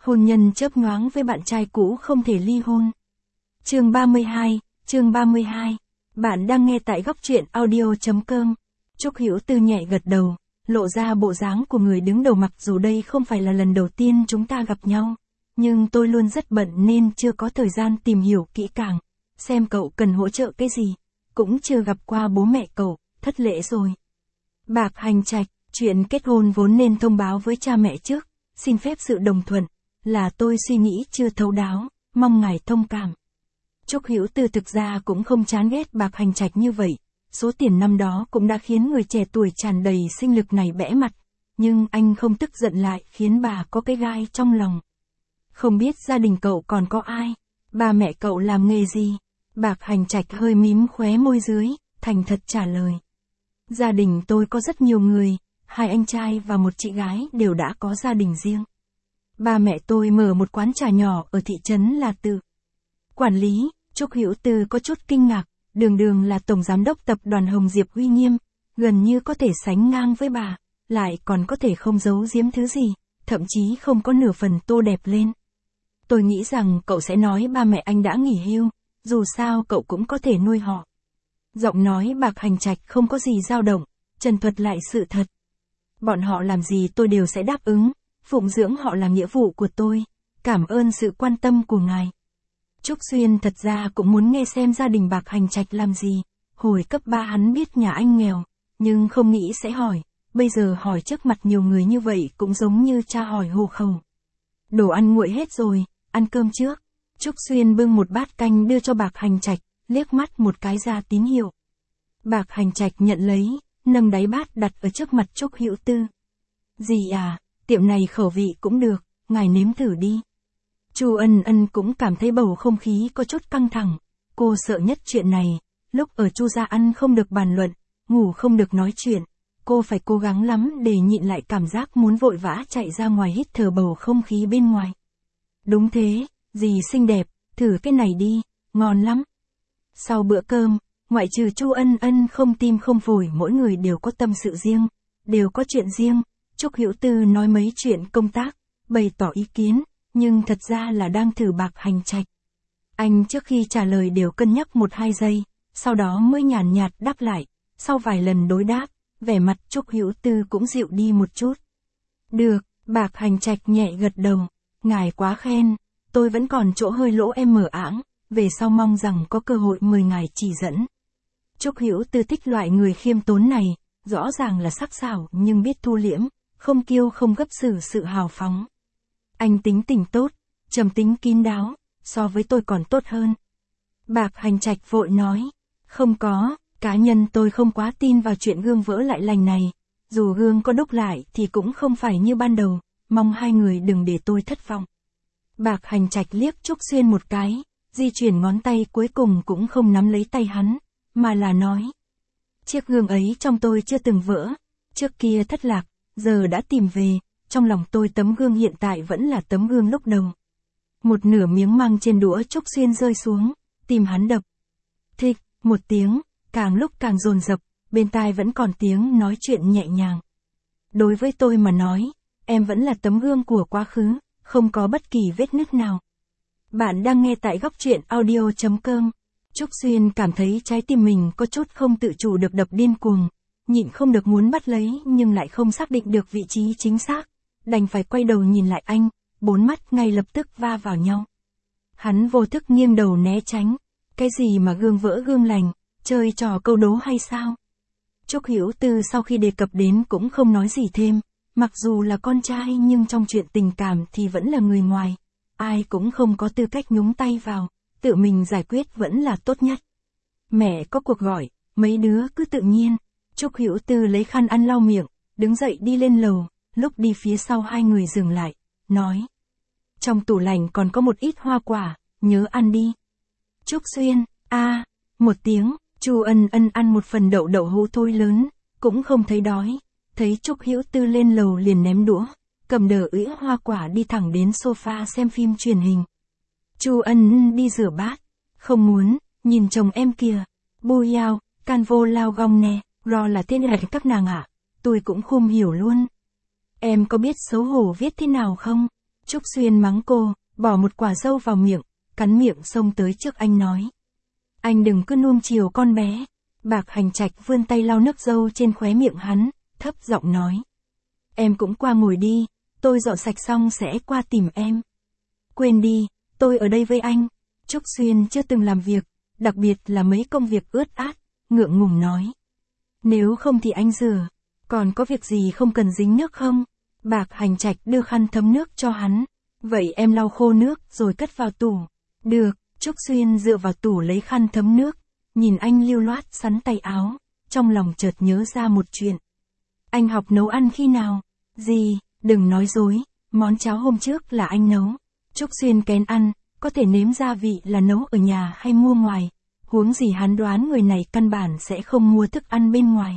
Hôn nhân chớp nhoáng với bạn trai cũ không thể ly hôn. Chương 32. Bạn đang nghe tại góc truyện audio.com. Trúc Hữu Tư nhẹ gật đầu, lộ ra bộ dáng của người đứng đầu mặc dù đây không phải là lần đầu tiên chúng ta gặp nhau. Nhưng tôi luôn rất bận nên chưa có thời gian tìm hiểu kỹ càng, xem cậu cần hỗ trợ cái gì. Cũng chưa gặp qua bố mẹ cậu, thất lễ rồi. Bạc hành trạch, chuyện kết hôn vốn nên thông báo với cha mẹ trước, xin phép sự đồng thuận, là tôi suy nghĩ chưa thấu đáo, mong ngài thông cảm. Trúc Hữu Tư thực ra cũng không chán ghét bạc hành trạch như vậy, số tiền năm đó cũng đã khiến người trẻ tuổi tràn đầy sinh lực này bẽ mặt, nhưng anh không tức giận lại khiến bà có cái gai trong lòng. Không biết gia đình cậu còn có ai, ba mẹ cậu làm nghề gì? Bạc hành trạch hơi mím khóe môi dưới, thành thật trả lời. Gia đình tôi có rất nhiều người, 2 anh trai và 1 chị gái đều đã có gia đình riêng. Ba mẹ tôi mở một quán trà nhỏ ở thị trấn là Tự. Quản lý, Trúc Hữu Tư có chút kinh ngạc, đường là tổng giám đốc tập đoàn Hồng Diệp uy nghiêm, gần như có thể sánh ngang với bà, lại còn có thể không giấu giếm thứ gì, thậm chí không có nửa phần tô đẹp lên. Tôi nghĩ rằng cậu sẽ nói ba mẹ anh đã nghỉ hưu, dù sao cậu cũng có thể nuôi họ. Giọng nói bạc hành trạch không có gì dao động, trần thuật lại sự thật. Bọn họ làm gì tôi đều sẽ đáp ứng, phụng dưỡng họ là nghĩa vụ của tôi, cảm ơn sự quan tâm của ngài. Trúc Xuyên thật ra cũng muốn nghe xem gia đình bạc hành trạch làm gì, hồi cấp 3 hắn biết nhà anh nghèo, nhưng không nghĩ sẽ hỏi, bây giờ hỏi trước mặt nhiều người như vậy cũng giống như cha hỏi hộ khẩu. Đồ ăn nguội hết rồi, ăn cơm trước. Trúc Xuyên bưng một bát canh đưa cho bạc hành trạch, liếc mắt một cái ra tín hiệu. Bạc hành trạch nhận lấy, nâng đáy bát đặt ở trước mặt Trúc Hữu Tư. Dì à, tiệm này khẩu vị cũng được, ngài nếm thử đi. Chu Ân Ân cũng cảm thấy bầu không khí có chút căng thẳng, cô sợ nhất chuyện này, lúc ở Chu gia ăn không được bàn luận, ngủ không được nói chuyện, cô phải cố gắng lắm để nhịn lại cảm giác muốn vội vã chạy ra ngoài hít thở bầu không khí bên ngoài. Đúng thế, dì xinh đẹp, thử cái này đi, ngon lắm. Sau bữa cơm, ngoại trừ Chu Ân Ân không tim không phổi mỗi người đều có tâm sự riêng, đều có chuyện riêng, Trúc Hữu Tư nói mấy chuyện công tác, bày tỏ ý kiến, nhưng thật ra là đang thử bạc hành trạch. Anh trước khi trả lời đều cân nhắc 1-2 giây, sau đó mới nhàn nhạt đáp lại, sau vài lần đối đáp, vẻ mặt Trúc Hữu Tư cũng dịu đi một chút. Được, bạc hành trạch nhẹ gật đầu, ngài quá khen, tôi vẫn còn chỗ hơi lỗ em mở ảng, về sau mong rằng có cơ hội mời ngài chỉ dẫn. Trúc Hữu Tư thích loại người khiêm tốn này, rõ ràng là sắc sảo nhưng biết thu liễm, không kiêu không gấp xử sự hào phóng. Anh tính tình tốt, trầm tính kín đáo, so với tôi còn tốt hơn. Bạc hành trạch vội nói, không có, cá nhân tôi không quá tin vào chuyện gương vỡ lại lành này, dù gương có đúc lại thì cũng không phải như ban đầu, mong hai người đừng để tôi thất vọng. Bạc hành trạch liếc Trúc Xuyên một cái, di chuyển ngón tay cuối cùng cũng không nắm lấy tay hắn, mà là nói. Chiếc gương ấy trong tôi chưa từng vỡ, trước kia thất lạc, giờ đã tìm về, trong lòng tôi tấm gương hiện tại vẫn là tấm gương lúc đầu. Một nửa miếng măng trên đũa Trúc Xuyên rơi xuống, tìm hắn đập. Thịch, một tiếng, càng lúc càng dồn dập, bên tai vẫn còn tiếng nói chuyện nhẹ nhàng. Đối với tôi mà nói, em vẫn là tấm gương của quá khứ, không có bất kỳ vết nứt nào. Bạn đang nghe tại góc truyện audio.com. Trúc Xuyên cảm thấy trái tim mình có chút không tự chủ được đập điên cuồng, nhịn không được muốn bắt lấy nhưng lại không xác định được vị trí chính xác, đành phải quay đầu nhìn lại anh, 4 mắt ngay lập tức va vào nhau. Hắn vô thức nghiêng đầu né tránh, cái gì mà gương vỡ gương lành, chơi trò câu đố hay sao? Trúc Hữu Tư sau khi đề cập đến cũng không nói gì thêm, mặc dù là con trai nhưng trong chuyện tình cảm thì vẫn là người ngoài, ai cũng không có tư cách nhúng tay vào, tự mình giải quyết vẫn là tốt nhất. Mẹ có cuộc gọi, mấy đứa cứ tự nhiên. Trúc Hữu Tư lấy khăn ăn lau miệng, đứng dậy đi lên lầu, lúc đi phía sau hai người dừng lại, nói. Trong tủ lạnh còn có một ít hoa quả, nhớ ăn đi. Trúc Xuyên, một tiếng, Chu Ân Ân ăn một phần đậu hũ thôi lớn, cũng không thấy đói, thấy Trúc Hữu Tư lên lầu liền ném đũa, cầm đờ ĩa hoa quả đi thẳng đến sofa xem phim truyền hình. Chu Ân đi rửa bát, không muốn, nhìn chồng em kìa, bôi yao, can vô lao gong nè, ro là tên hẹn các nàng ạ, tôi cũng không hiểu luôn. Em có biết xấu hổ viết thế nào không? Trúc Xuyên mắng cô, bỏ một quả dâu vào miệng, cắn miệng xông tới trước anh nói. Anh đừng cứ nuông chiều con bé. Bạc Hành Trạch vươn tay lau nước dâu trên khóe miệng hắn, thấp giọng nói. Em cũng qua ngồi đi, tôi dọn sạch xong sẽ qua tìm em. Quên đi, tôi ở đây với anh. Trúc Xuyên chưa từng làm việc, đặc biệt là mấy công việc ướt át, ngượng ngùng nói. Nếu không thì anh rửa, còn có việc gì không cần dính nước không? Bạc Hành Trạch đưa khăn thấm nước cho hắn. Vậy em lau khô nước rồi cất vào tủ. Được, Trúc Xuyên dựa vào tủ lấy khăn thấm nước, nhìn anh lưu loát sắn tay áo, trong lòng chợt nhớ ra một chuyện. Anh học nấu ăn khi nào? Gì, đừng nói dối, món cháo hôm trước là anh nấu. Trúc Xuyên kén ăn, có thể nếm gia vị là nấu ở nhà hay mua ngoài. Huống gì hắn đoán người này căn bản sẽ không mua thức ăn bên ngoài.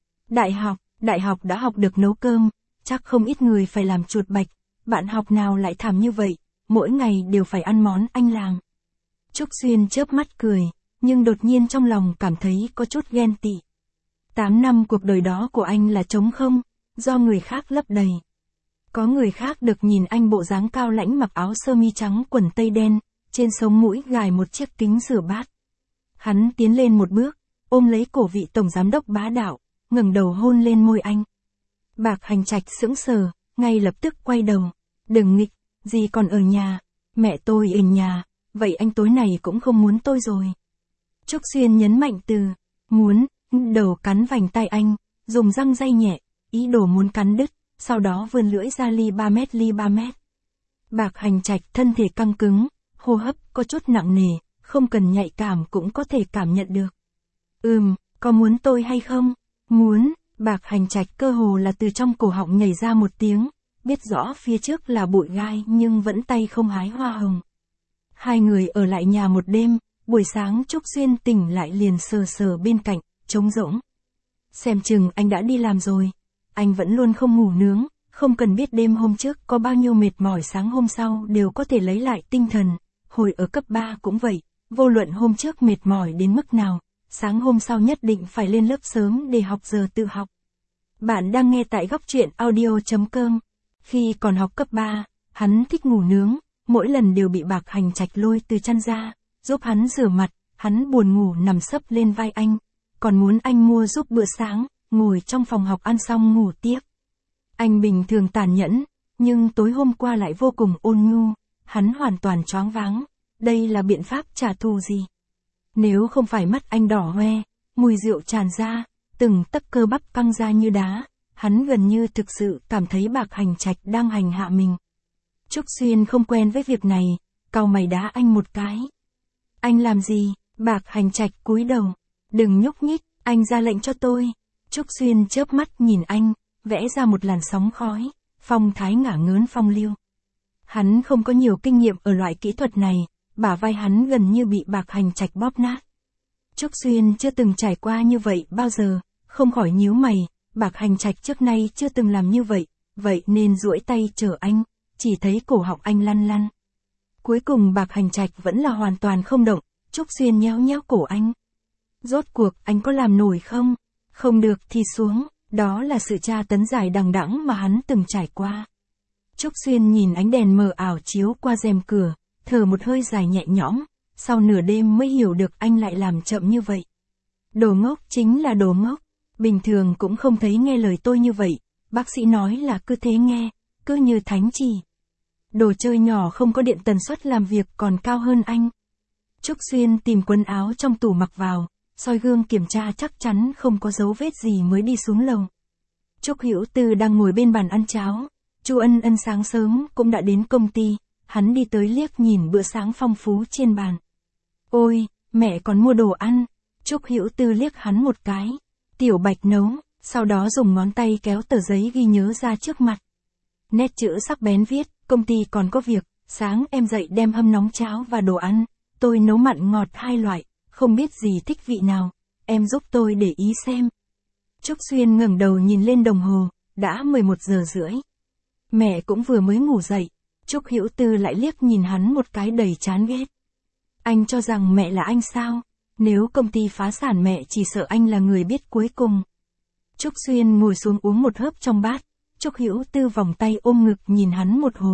Đại học đã học được nấu cơm, chắc không ít người phải làm chuột bạch. Bạn học nào lại thảm như vậy, mỗi ngày đều phải ăn món anh làm. Trúc Xuyên chớp mắt cười, nhưng đột nhiên trong lòng cảm thấy có chút ghen tị. 8 năm cuộc đời đó của anh là trống không, do người khác lấp đầy. Có người khác được nhìn anh bộ dáng cao lãnh mặc áo sơ mi trắng quần tây đen, trên sống mũi gài một chiếc kính rửa bát. Hắn tiến lên một bước, ôm lấy cổ vị tổng giám đốc bá đạo, ngẩng đầu hôn lên môi anh. Bạc Hành Trạch sững sờ, ngay lập tức quay đầu. Đừng nghịch, dì còn ở nhà, mẹ tôi ở nhà, vậy anh tối này cũng không muốn tôi rồi. Trúc Xuyên nhấn mạnh từ muốn, đầu cắn vành tay anh, dùng răng day nhẹ, ý đồ muốn cắn đứt, sau đó vươn lưỡi ra ly 3 mét. Bạc Hành Trạch thân thể căng cứng, hô hấp có chút nặng nề, không cần nhạy cảm cũng có thể cảm nhận được. Có muốn tôi hay không? Muốn. Bạc Hành Trạch cơ hồ là từ trong cổ họng nhảy ra một tiếng, biết rõ phía trước là bụi gai nhưng vẫn tay không hái hoa hồng. Hai người ở lại nhà một đêm, buổi sáng Trúc Xuyên tỉnh lại liền sờ sờ bên cạnh, trống rỗng. Xem chừng anh đã đi làm rồi. Anh vẫn luôn không ngủ nướng, không cần biết đêm hôm trước có bao nhiêu mệt mỏi sáng hôm sau đều có thể lấy lại tinh thần. Hồi ở cấp 3 cũng vậy, vô luận hôm trước mệt mỏi đến mức nào, sáng hôm sau nhất định phải lên lớp sớm để học giờ tự học. Bạn đang nghe tại góc truyện audio.com. Khi còn học cấp 3, hắn thích ngủ nướng, mỗi lần đều bị Bạc Hành Trạch lôi từ chăn ra, giúp hắn rửa mặt, hắn buồn ngủ nằm sấp lên vai anh, còn muốn anh mua giúp bữa sáng, ngồi trong phòng học ăn xong ngủ tiếp. Anh bình thường tàn nhẫn, nhưng tối hôm qua lại vô cùng ôn nhu, hắn hoàn toàn choáng váng, đây là biện pháp trả thù gì? Nếu không phải mắt anh đỏ hoe, mùi rượu tràn ra, từng tấc cơ bắp căng ra như đá, hắn gần như thực sự cảm thấy Bạc Hành Trạch đang hành hạ mình. Trúc Xuyên không quen với việc này, cau mày đá anh một cái. Anh làm gì? Bạc Hành Trạch cúi đầu. Đừng nhúc nhích, anh ra lệnh cho tôi. Trúc Xuyên chớp mắt nhìn anh, vẽ ra một làn sóng khói, phong thái ngả ngớn phong lưu. Hắn không có nhiều kinh nghiệm ở loại kỹ thuật này, bả vai hắn gần như bị Bạc Hành Trạch bóp nát. Trúc Xuyên chưa từng trải qua như vậy bao giờ, không khỏi nhíu mày, Bạc Hành Trạch trước nay chưa từng làm như vậy, vậy nên duỗi tay chở anh, chỉ thấy cổ họng anh lăn lăn. Cuối cùng Bạc Hành Trạch vẫn là hoàn toàn không động, Trúc Xuyên nhéo nhéo cổ anh. Rốt cuộc anh có làm nổi không? Không được thì xuống, đó là sự tra tấn dài đằng đẵng mà hắn từng trải qua. Trúc Xuyên nhìn ánh đèn mờ ảo chiếu qua rèm cửa, thở một hơi dài nhẹ nhõm, sau nửa đêm mới hiểu được anh lại làm chậm như vậy. Đồ ngốc chính là đồ ngốc, bình thường cũng không thấy nghe lời tôi như vậy, bác sĩ nói là cứ thế nghe, cứ như thánh chỉ. Đồ chơi nhỏ không có điện tần suất làm việc còn cao hơn anh. Trúc Xuyên tìm quần áo trong tủ mặc vào, soi gương kiểm tra chắc chắn không có dấu vết gì mới đi xuống lầu. Trúc Hữu Tư đang ngồi bên bàn ăn cháo, Chu Ân Ân sáng sớm cũng đã đến công ty, hắn đi tới liếc nhìn bữa sáng phong phú trên bàn. Ôi, mẹ còn mua đồ ăn. Trúc Hữu Tư liếc hắn một cái. Tiểu Bạch nấu, sau đó dùng ngón tay kéo tờ giấy ghi nhớ ra trước mặt. Nét chữ sắc bén viết, công ty còn có việc, sáng em dậy đem hâm nóng cháo và đồ ăn, tôi nấu mặn ngọt 2 loại, không biết gì thích vị nào, em giúp tôi để ý xem. Trúc Xuyên ngẩng đầu nhìn lên đồng hồ, đã 11 giờ rưỡi. Mẹ cũng vừa mới ngủ dậy, Trúc Hữu Tư lại liếc nhìn hắn một cái đầy chán ghét. Anh cho rằng mẹ là anh sao? Nếu công ty phá sản mẹ chỉ sợ anh là người biết cuối cùng. Trúc Xuyên ngồi xuống uống một hớp trong bát, Trúc Hữu Tư vòng tay ôm ngực nhìn hắn một hồi,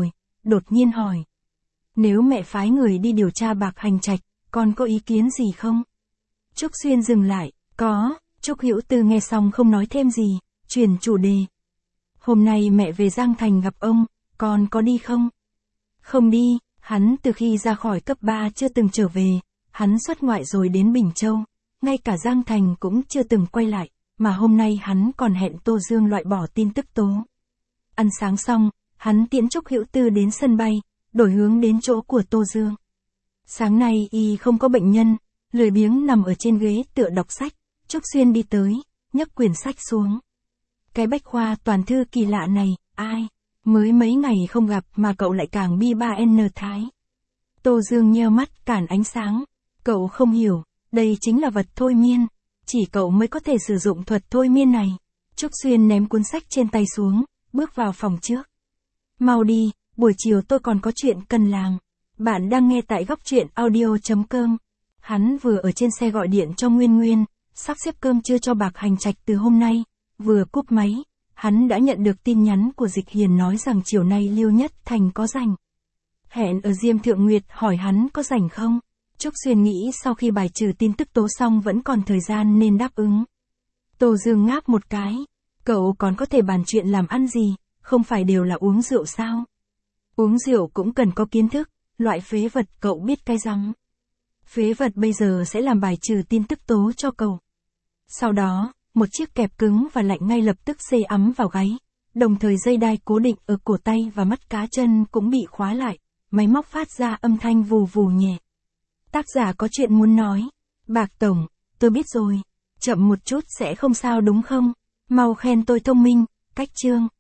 đột nhiên hỏi. Nếu mẹ phái người đi điều tra Bạc Hành Trạch, con có ý kiến gì không? Trúc Xuyên dừng lại, có. Trúc Hữu Tư nghe xong không nói thêm gì, chuyển chủ đề. Hôm nay mẹ về Giang Thành gặp ông, con có đi không? Không đi, hắn từ khi ra khỏi cấp 3 chưa từng trở về, hắn xuất ngoại rồi đến Bình Châu, ngay cả Giang Thành cũng chưa từng quay lại, mà hôm nay hắn còn hẹn Tô Dương loại bỏ tin tức tố. Ăn sáng xong, hắn tiễn Trúc Hữu Tư đến sân bay, đổi hướng đến chỗ của Tô Dương. Sáng nay y không có bệnh nhân, lười biếng nằm ở trên ghế tựa đọc sách, Trúc Xuyên đi tới, nhấc quyển sách xuống. Cái bách khoa toàn thư kỳ lạ này, ai? Mới mấy ngày không gặp mà cậu lại càng bi ba n thái. Tô Dương nheo mắt cản ánh sáng. Cậu không hiểu, đây chính là vật thôi miên. Chỉ cậu mới có thể sử dụng thuật thôi miên này. Trúc Xuyên ném cuốn sách trên tay xuống, bước vào phòng trước. Mau đi, buổi chiều tôi còn có chuyện cần làm. Bạn đang nghe tại góc truyện audio.com. Hắn vừa ở trên xe gọi điện cho Nguyên Nguyên, sắp xếp cơm trưa cho Bạc Hành Trạch từ hôm nay. Vừa cúp máy, hắn đã nhận được tin nhắn của Dịch Hiền nói rằng chiều nay Liêu Nhất Thành có rảnh. Hẹn ở Diêm Thượng Nguyệt hỏi hắn có rảnh không? Trúc Xuyên nghĩ sau khi bài trừ tin tức tố xong vẫn còn thời gian nên đáp ứng. Tô Dương ngáp một cái. Cậu còn có thể bàn chuyện làm ăn gì, không phải đều là uống rượu sao? Uống rượu cũng cần có kiến thức, loại phế vật cậu biết cái rắm. Phế vật bây giờ sẽ làm bài trừ tin tức tố cho cậu. Sau đó, một chiếc kẹp cứng và lạnh ngay lập tức dây ấm vào gáy, đồng thời dây đai cố định ở cổ tay và mắt cá chân cũng bị khóa lại, máy móc phát ra âm thanh vù vù nhẹ. Tác giả có chuyện muốn nói. Bạc Tổng, tôi biết rồi. Chậm một chút sẽ không sao đúng không? Mau khen tôi thông minh, cách chương.